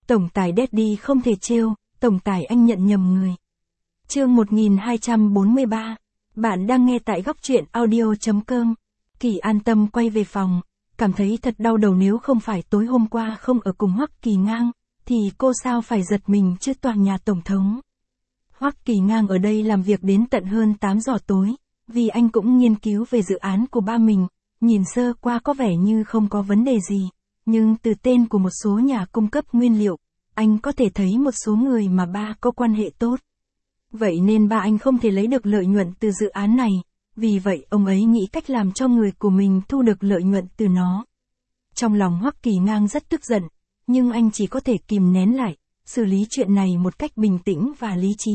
Tổng tài Daddy không thể trêu, tổng tài anh nhận nhầm người. Chương 1243. Bạn đang nghe tại góc truyện audio.com. Kỳ an tâm quay về phòng, cảm thấy thật đau đầu, nếu không phải tối hôm qua không ở cùng Hoắc Kỳ Ngang, thì cô sao phải giật mình trước tòa nhà tổng thống. Hoắc Kỳ Ngang ở đây làm việc đến tận hơn 8 giờ tối, vì anh cũng nghiên cứu về dự án của ba mình, nhìn sơ qua có vẻ như không có vấn đề gì, nhưng từ tên của một số nhà cung cấp nguyên liệu, anh có thể thấy một số người mà ba có quan hệ tốt. Vậy nên ba anh không thể lấy được lợi nhuận từ dự án này, vì vậy ông ấy nghĩ cách làm cho người của mình thu được lợi nhuận từ nó. Trong lòng Hoắc Kỳ Ngang rất tức giận, nhưng anh chỉ có thể kìm nén lại, xử lý chuyện này một cách bình tĩnh và lý trí.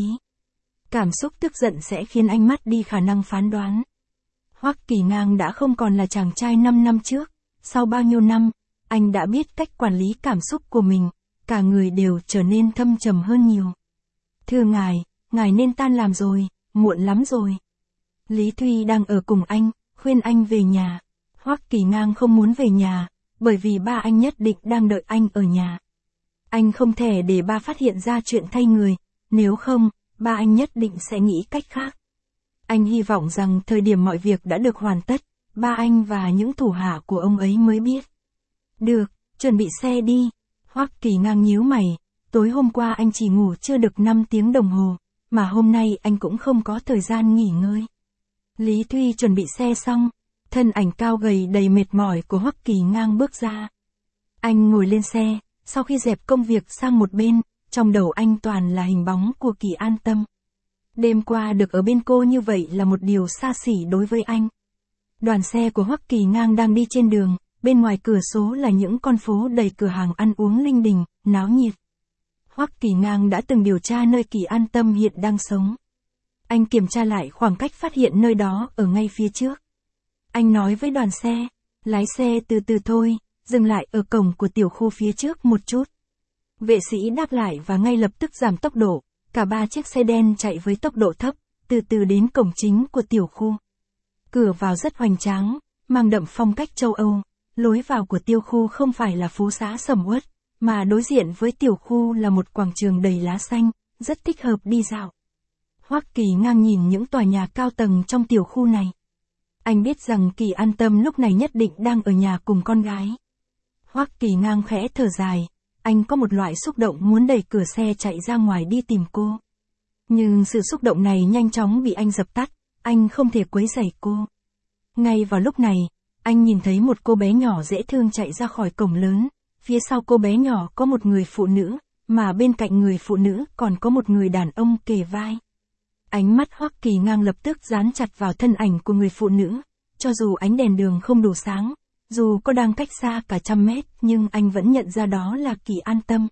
Cảm xúc tức giận sẽ khiến anh mất đi khả năng phán đoán. Hoắc Kỳ Ngang đã không còn là chàng trai 5 năm trước, sau bao nhiêu năm, anh đã biết cách quản lý cảm xúc của mình, cả người đều trở nên thâm trầm hơn nhiều. Thưa ngài nên tan làm rồi, muộn lắm rồi. Lý Thuy đang ở cùng anh, khuyên anh về nhà. Hoắc Kỳ Ngang không muốn về nhà, bởi vì ba anh nhất định đang đợi anh ở nhà. Anh không thể để ba phát hiện ra chuyện thay người, nếu không, ba anh nhất định sẽ nghĩ cách khác. Anh hy vọng rằng thời điểm mọi việc đã được hoàn tất, ba anh và những thủ hạ của ông ấy mới biết. Được, chuẩn bị xe đi. Hoắc Kỳ Ngang nhíu mày, tối hôm qua anh chỉ ngủ chưa được 5 tiếng đồng hồ, mà hôm nay anh cũng không có thời gian nghỉ ngơi. Lý Thuy chuẩn bị xe xong, thân ảnh cao gầy đầy mệt mỏi của Hoắc Kỳ Ngang bước ra. Anh ngồi lên xe, sau khi dẹp công việc sang một bên, trong đầu anh toàn là hình bóng của Kỳ An Tâm. Đêm qua được ở bên cô như vậy là một điều xa xỉ đối với anh. Đoàn xe của Hoắc Kỳ Ngang đang đi trên đường, bên ngoài cửa sổ là những con phố đầy cửa hàng ăn uống linh đình, náo nhiệt. Hoắc Kỳ Ngang đã từng điều tra nơi Kỳ An Tâm hiện đang sống. Anh kiểm tra lại khoảng cách, phát hiện nơi đó ở ngay phía trước. Anh nói với đoàn xe, lái xe từ từ thôi, dừng lại ở cổng của tiểu khu phía trước một chút. Vệ sĩ đáp lại và ngay lập tức giảm tốc độ, cả ba chiếc xe đen chạy với tốc độ thấp, từ từ đến cổng chính của tiểu khu. Cửa vào rất hoành tráng, mang đậm phong cách châu Âu, lối vào của tiểu khu không phải là phố xá sầm uất, mà đối diện với tiểu khu là một quảng trường đầy lá xanh, rất thích hợp đi dạo. Hoắc Kỳ Ngang nhìn những tòa nhà cao tầng trong tiểu khu này. Anh biết rằng Kỳ An Tâm lúc này nhất định đang ở nhà cùng con gái. Hoắc Kỳ Ngang khẽ thở dài, anh có một loại xúc động muốn đẩy cửa xe chạy ra ngoài đi tìm cô. Nhưng sự xúc động này nhanh chóng bị anh dập tắt, anh không thể quấy rầy cô. Ngay vào lúc này, anh nhìn thấy một cô bé nhỏ dễ thương chạy ra khỏi cổng lớn, phía sau cô bé nhỏ có một người phụ nữ, mà bên cạnh người phụ nữ còn có một người đàn ông kề vai. Ánh mắt Hoắc Kỳ Ngang lập tức dán chặt vào thân ảnh của người phụ nữ, cho dù ánh đèn đường không đủ sáng, dù có đang cách xa cả 100 mét, nhưng anh vẫn nhận ra đó là Kỳ An Tâm.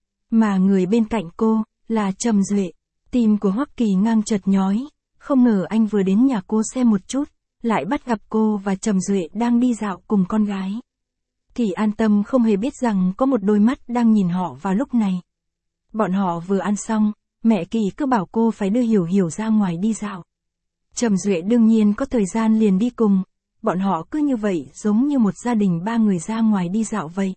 Mà người bên cạnh cô, là Trầm Duệ. Tim của Hoắc Kỳ Ngang chợt nhói, không ngờ anh vừa đến nhà cô xem một chút, lại bắt gặp cô và Trầm Duệ đang đi dạo cùng con gái. Kỳ An Tâm không hề biết rằng có một đôi mắt đang nhìn họ vào lúc này. Bọn họ vừa ăn xong, mẹ Kỳ cứ bảo cô phải đưa Hiểu Hiểu ra ngoài đi dạo. Trầm Duệ đương nhiên có thời gian liền đi cùng, bọn họ cứ như vậy giống như một gia đình 3 người ra ngoài đi dạo vậy.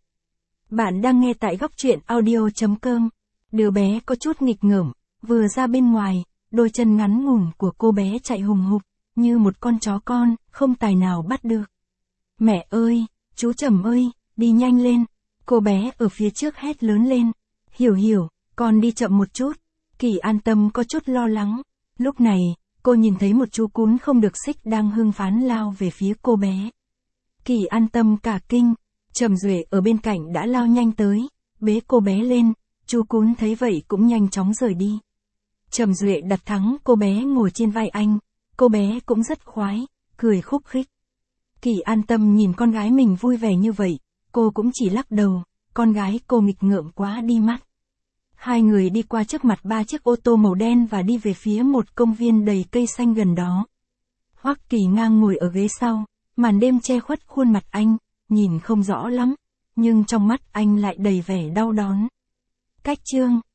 Bạn đang nghe tại góc truyện audio.com. Đứa bé có chút nghịch ngợm, vừa ra bên ngoài, đôi chân ngắn ngủn của cô bé chạy hùng hục, như một con chó con, không tài nào bắt được. Mẹ ơi, chú Trầm ơi, đi nhanh lên, cô bé ở phía trước hét lớn lên. Hiểu Hiểu, con đi chậm một chút. Kỳ An Tâm có chút lo lắng. Lúc này, cô nhìn thấy một chú cún không được xích đang hưng phấn lao về phía cô bé. Kỳ An Tâm cả kinh, Trầm Duệ ở bên cạnh đã lao nhanh tới, bế cô bé lên, chú cún thấy vậy cũng nhanh chóng rời đi. Trầm Duệ đặt thắng cô bé ngồi trên vai anh, cô bé cũng rất khoái, cười khúc khích. Kỳ An Tâm nhìn con gái mình vui vẻ như vậy, cô cũng chỉ lắc đầu, con gái cô nghịch ngợm quá đi mất. Hai người đi qua trước mặt 3 chiếc ô tô màu đen và đi về phía một công viên đầy cây xanh gần đó. Hoắc Kỳ Ngang ngồi ở ghế sau, màn đêm che khuất khuôn mặt anh, nhìn không rõ lắm, nhưng trong mắt anh lại đầy vẻ đau đớn. Cách chương